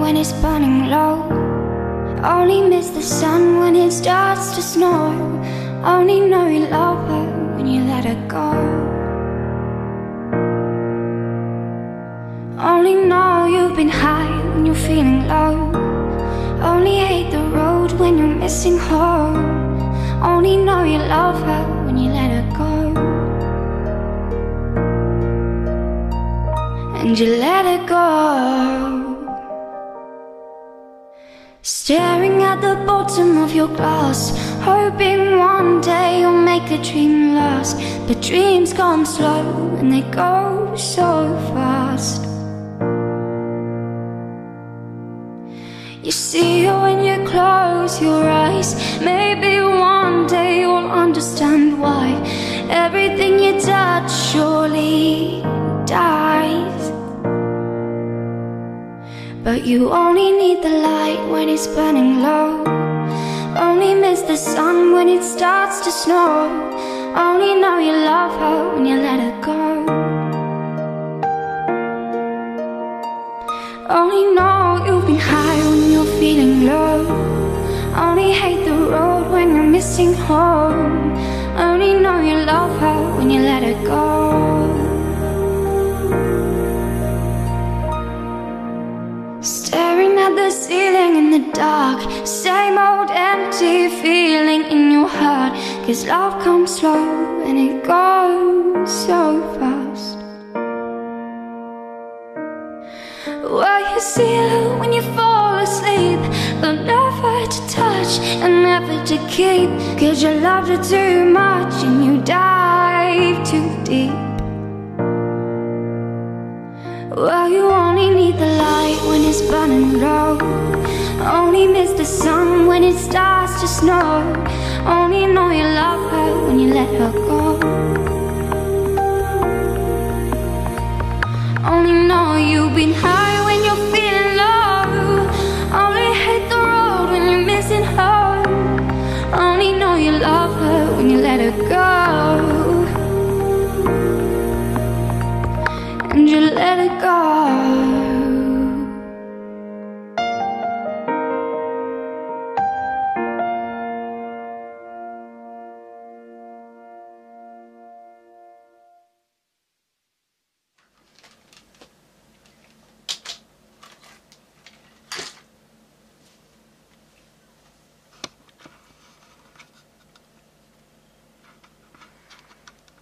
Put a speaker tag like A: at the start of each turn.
A: when it's burning low. Only miss the sun when it starts to snow. Only know you love her when you let her go. Only know you've been high when you're feeling low. Only hate the road when you're missing home. Only know you love her when you let her go. And you let her go. Staring at the bottom of your glass, hoping one day you'll make a dream last. But dreams come slow and they go so fast. You see it when you close your eyes. Maybe one day you'll understand why everything you touch surely dies. But you only need the light when it's burning low. Only miss the sun when it starts to snow. Only know you love her when you let her go. Only know you've been high when you're feeling low. Only hate the road when you're missing home. Only know you love her when you let her go. Staring at the ceiling in the dark, same old empty feeling in your heart. 'Cause love comes slow and it goes so fast. Well, you see her when you fall asleep, but never to touch and never to keep. 'Cause you loved her too much and you dive too deep. Well, you only need the light when it's burning low. Only miss the sun when it starts to snow. Only know you love her when you let her go. Only know you've been high when you're feeling low. Only hate the road when you're missing home. Only know you love her when you let her go.